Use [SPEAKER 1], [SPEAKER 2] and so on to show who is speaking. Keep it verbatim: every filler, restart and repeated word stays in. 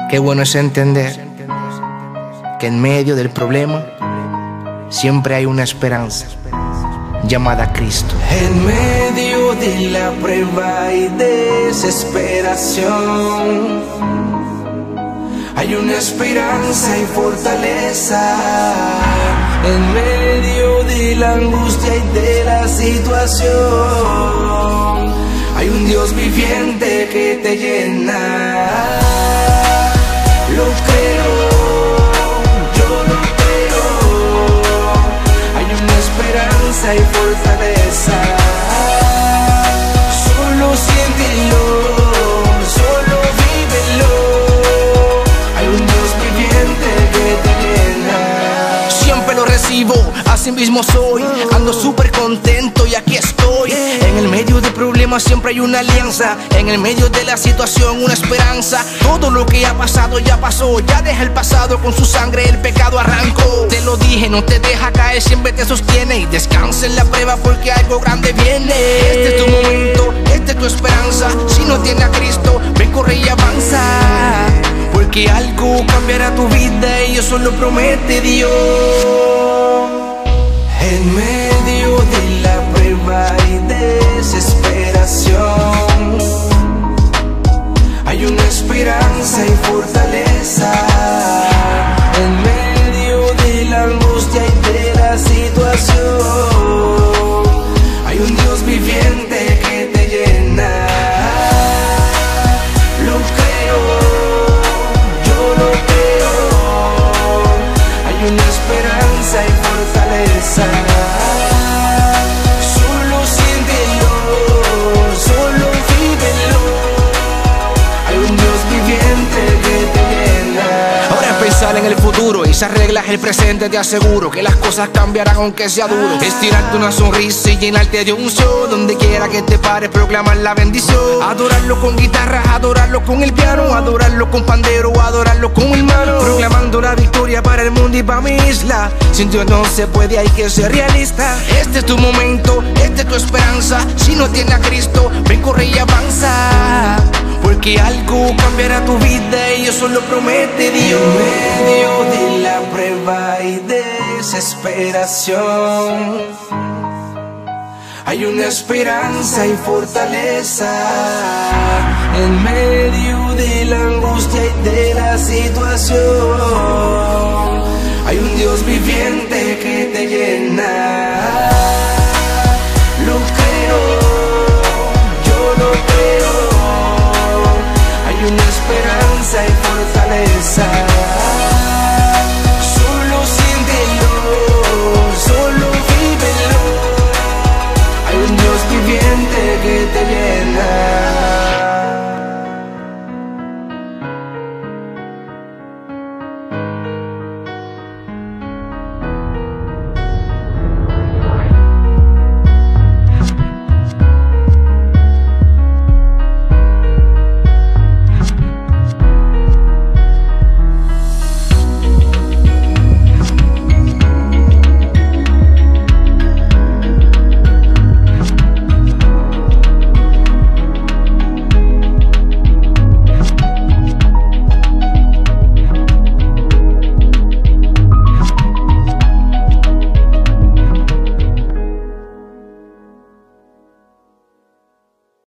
[SPEAKER 1] Qué bueno es entender que en medio del problema siempre hay una esperanza llamada Cristo.
[SPEAKER 2] En medio de la prueba y desesperación hay una esperanza y fortaleza. En medio de la angustia y de la situación hay un Dios viviente que te llena. Lo creo, yo lo creo. Hay una esperanza y fortaleza. Solo siéntelo, solo vívelo. Hay un Dios viviente que te llena.
[SPEAKER 1] Siempre lo recibo, así mismo soy. Ando súper contento y aquí estoy. En el medio de problemas siempre hay una alianza. En el medio de la situación una esperanza. Todo lo que ha pasado ya pasó. Ya deja el pasado, con su sangre el pecado arrancó. Te lo dije, no te deja caer, siempre te sostiene. Y descansa en la prueba porque algo grande viene. Este es tu momento, esta es tu esperanza. Si no tienes a Cristo, ven, corre y avanza, porque algo cambiará tu vida y eso lo promete Dios.
[SPEAKER 2] En medio de la prueba y desesperación hay una esperanza y fortaleza. En medio de la angustia y de la situación hay un Dios viviente que te llena. Lo creo, yo lo creo. Hay una esperanza y fortaleza. Solo siéntelo, solo vívelo. Hay un Dios viviente que te llena.
[SPEAKER 1] Ahora es pensar en el futuro y se arregla el presente. Te aseguro que las cosas cambiarán aunque sea duro. Estirarte una sonrisa y llenarte de unción. Donde quiera que te pares, proclamar la bendición. Adorarlo con guitarra, adorarlo con el piano, adorarlo con pandero, adorarlo con el mano. Proclamando la victoria para el mundo y para mi isla. Sin Dios no se puede, hay que ser realista. Este es tu momento, esta es tu esperanza. Si no tienes a Cristo, ven, corre y avanza, porque algo cambiará tu vida y eso lo promete Dios.
[SPEAKER 2] En medio de la prueba y desesperación hay una esperanza y fortaleza. En medio de la angustia y de la situación hay un Dios viviente que te llena. Lo creo, yo lo creo. Hay una esperanza y fortaleza.